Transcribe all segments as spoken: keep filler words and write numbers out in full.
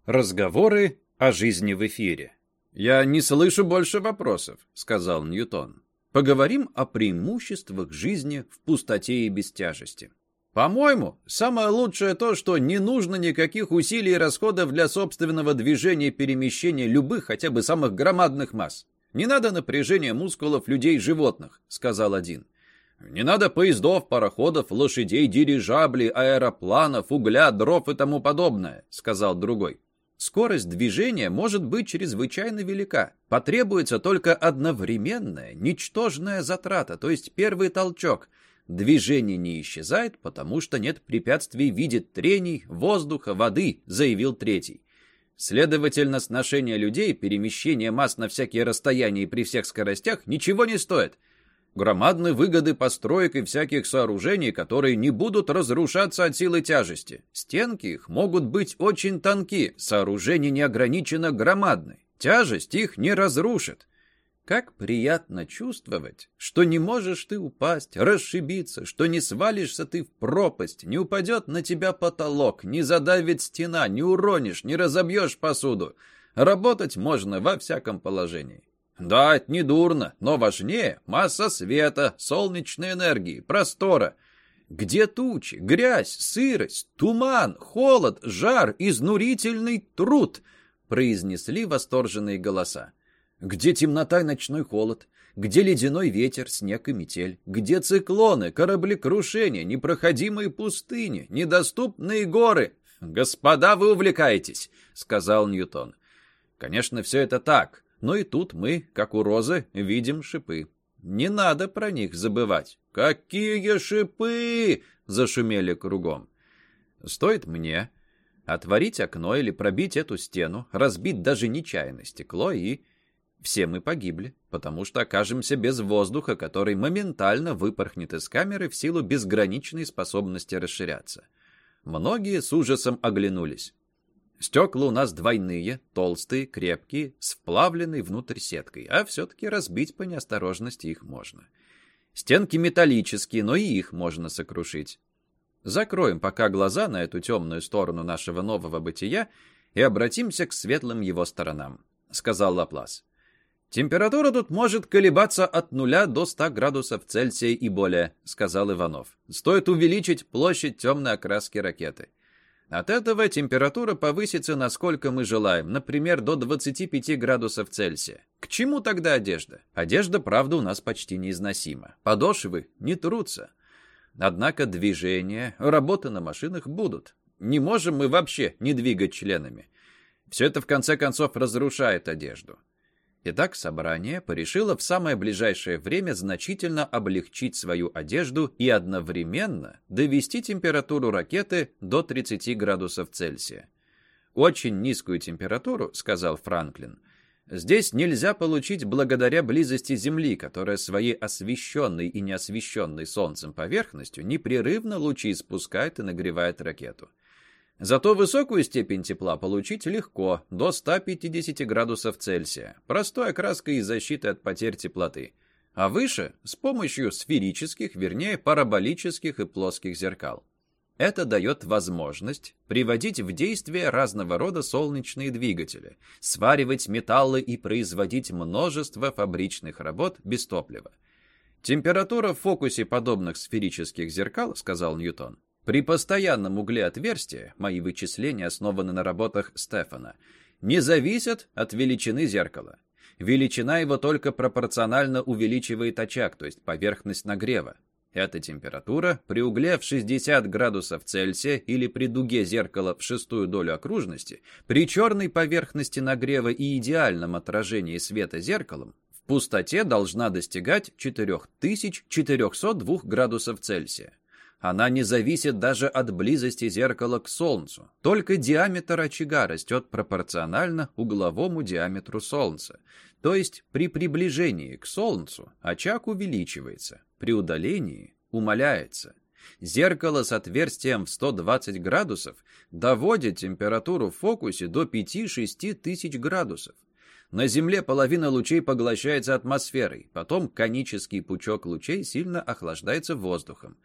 Разговоры о жизни в эфире. «Я не слышу больше вопросов», — сказал Ньютон. «Поговорим о преимуществах жизни в пустоте и без тяжести». «По-моему, самое лучшее то, что не нужно никаких усилий и расходов для собственного движения и перемещения любых, хотя бы самых громадных масс. Не надо напряжения мускулов людей и животных», — сказал один. «Не надо поездов, пароходов, лошадей, дирижаблей, аэропланов, угля, дров и тому подобное», — сказал другой. «Скорость движения может быть чрезвычайно велика. Потребуется только одновременная, ничтожная затрата, то есть первый толчок. Движение не исчезает, потому что нет препятствий в виде трений, воздуха, воды», — заявил третий. «Следовательно, сношение людей, перемещение масс на всякие расстояния и при всех скоростях ничего не стоит. Громадны выгоды построек и всяких сооружений, которые не будут разрушаться от силы тяжести. Стенки их могут быть очень тонки, сооружения неограниченно громадны. Тяжесть их не разрушит. Как приятно чувствовать, что не можешь ты упасть, расшибиться, что не свалишься ты в пропасть, не упадет на тебя потолок, не задавит стена, не уронишь, не разобьешь посуду. Работать можно во всяком положении. Да, это не дурно, но важнее масса света, солнечной энергии, простора. Где тучи, грязь, сырость, туман, холод, жар, изнурительный труд?» — произнесли восторженные голоса. «Где темнота и ночной холод? Где ледяной ветер, снег и метель? Где циклоны, кораблекрушения, непроходимые пустыни, недоступные горы?» «Господа, вы увлекаетесь», — сказал Ньютон. «Конечно, все это так. Но и тут мы, как у розы, видим шипы. Не надо про них забывать». «Какие шипы!» — зашумели кругом. «Стоит мне отворить окно или пробить эту стену, разбить даже нечаянно стекло, и все мы погибли, потому что окажемся без воздуха, который моментально выпорхнет из камеры в силу безграничной способности расширяться». Многие с ужасом оглянулись. Стекла у нас двойные, толстые, крепкие, с вплавленной внутрь сеткой, а все-таки разбить по неосторожности их можно. Стенки металлические, но и их можно сокрушить. Закроем пока глаза на эту темную сторону нашего нового бытия и обратимся к светлым его сторонам, — сказал Лаплас. «Температура тут может колебаться от нуля до ста градусов Цельсия и более», — сказал Иванов. «Стоит увеличить площадь темной окраски ракеты. От этого температура повысится, насколько мы желаем, например, до двадцати пяти градусов Цельсия. К чему тогда одежда? Одежда, правда, у нас почти неизносима. Подошвы не трутся. Однако движения, работа на машинах будут. Не можем мы вообще не двигать членами. Все это, в конце концов, разрушает одежду». Итак, собрание порешило в самое ближайшее время значительно облегчить свою одежду и одновременно довести температуру ракеты до тридцати градусов Цельсия. «Очень низкую температуру, — сказал Франклин, — здесь нельзя получить благодаря близости Земли, которая своей освещенной и неосвещенной Солнцем поверхностью непрерывно лучи испускает и нагревает ракету. Зато высокую степень тепла получить легко, до ста пятидесяти градусов Цельсия, простой окраской и защитой от потерь теплоты. А выше — с помощью сферических, вернее, параболических и плоских зеркал. Это дает возможность приводить в действие разного рода солнечные двигатели, сваривать металлы и производить множество фабричных работ без топлива. «Температура в фокусе подобных сферических зеркал, — сказал Ньютон, — при постоянном угле отверстия, мои вычисления основаны на работах Стефана, не зависят от величины зеркала. Величина его только пропорционально увеличивает очаг, то есть поверхность нагрева. Эта температура при угле в шестьдесят градусов Цельсия или при дуге зеркала в шестую долю окружности, при черной поверхности нагрева и идеальном отражении света зеркалом, в пустоте должна достигать четыре тысячи четыреста два градусов Цельсия. Она не зависит даже от близости зеркала к Солнцу. Только диаметр очага растет пропорционально угловому диаметру Солнца. То есть при приближении к Солнцу очаг увеличивается, при удалении умаляется. Зеркало с отверстием в сто двадцать градусов доводит температуру в фокусе до пяти-шести тысяч градусов. На Земле половина лучей поглощается атмосферой, потом конический пучок лучей сильно охлаждается воздухом.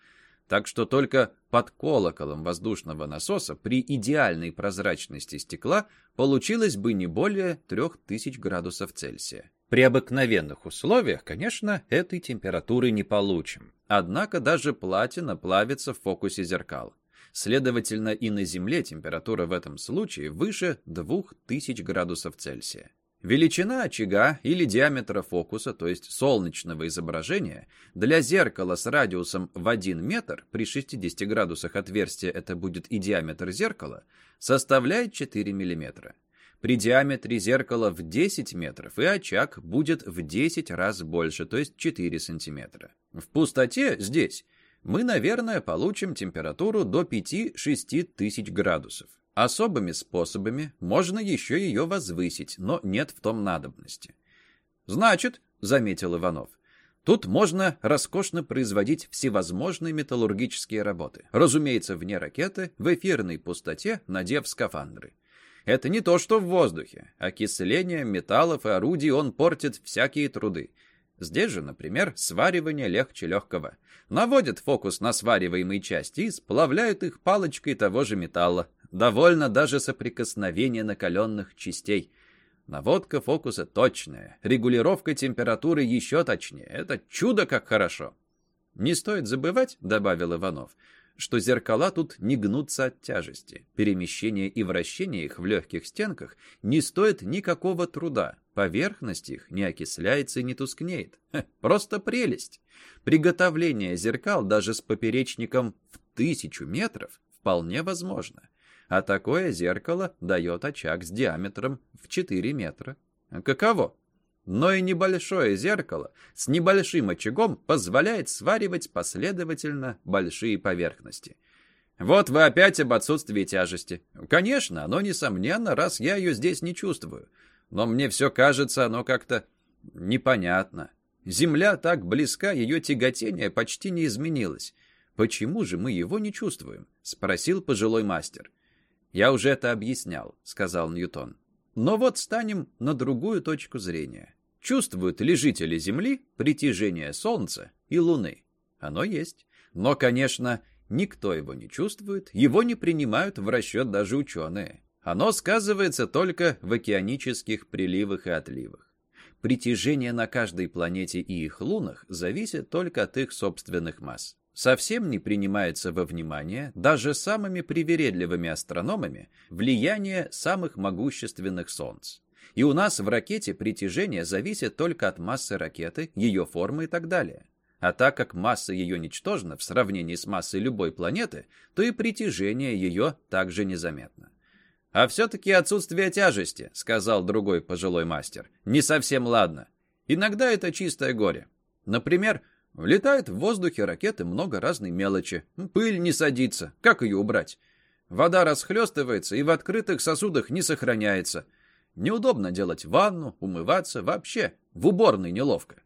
Так что только под колоколом воздушного насоса при идеальной прозрачности стекла получилось бы не более трех тысяч градусов Цельсия. При обыкновенных условиях, конечно, этой температуры не получим. Однако даже платина плавится в фокусе зеркал. Следовательно, и на Земле температура в этом случае выше двух тысяч градусов Цельсия. Величина очага или диаметра фокуса, то есть солнечного изображения, для зеркала с радиусом в один метр, при шестидесяти градусах отверстия это будет и диаметр зеркала, составляет четыре миллиметра. При диаметре зеркала в десять метров и очаг будет в десять раз больше, то есть четыре сантиметра. В пустоте здесь мы, наверное, получим температуру до пяти-шести тысяч градусов. Особыми способами можно еще ее возвысить, но нет в том надобности. «Значит, — заметил Иванов, — тут можно роскошно производить всевозможные металлургические работы. Разумеется, вне ракеты, в эфирной пустоте, надев скафандры. Это не то, что в воздухе. Окисление металлов и орудий он портит всякие труды. Здесь же, например, сваривание легче легкого. Наводят фокус на свариваемые части и сплавляют их палочкой того же металла. Довольно даже соприкосновения накаленных частей. Наводка фокуса точная, регулировка температуры еще точнее. Это чудо как хорошо. Не стоит забывать, — добавил Иванов, — что зеркала тут не гнутся от тяжести. Перемещение и вращение их в легких стенках не стоит никакого труда. Поверхность их не окисляется и не тускнеет. Хе, просто прелесть. Приготовление зеркал даже с поперечником в тысячу метров вполне возможно. А такое зеркало дает очаг с диаметром в четыре метра. Каково? Но и небольшое зеркало с небольшим очагом позволяет сваривать последовательно большие поверхности. Вот вы опять об отсутствии тяжести. Конечно, оно несомненно, раз я ее здесь не чувствую. Но мне все кажется, оно как-то непонятно. Земля так близка, ее тяготение почти не изменилось. Почему же мы его не чувствуем? Спросил пожилой мастер. Я уже это объяснял, сказал Ньютон. Но вот станем на другую точку зрения. Чувствуют ли жители Земли притяжение Солнца и Луны? Оно есть. Но, конечно, никто его не чувствует, его не принимают в расчет даже ученые. Оно сказывается только в океанических приливах и отливах. Притяжение на каждой планете и их лунах зависит только от их собственных масс. Совсем не принимается во внимание даже самыми привередливыми астрономами влияние самых могущественных солнц. И у нас в ракете притяжение зависит только от массы ракеты, ее формы и так далее. А так как масса ее ничтожна в сравнении с массой любой планеты, то и притяжение ее также незаметно. «А все-таки отсутствие тяжести», — сказал другой пожилой мастер, — «не совсем ладно. Иногда это чистое горе. Например, летает в воздухе ракеты много разной мелочи. Пыль не садится. Как ее убрать? Вода расхлестывается и в открытых сосудах не сохраняется. Неудобно делать ванну, умываться, вообще в уборной неловко.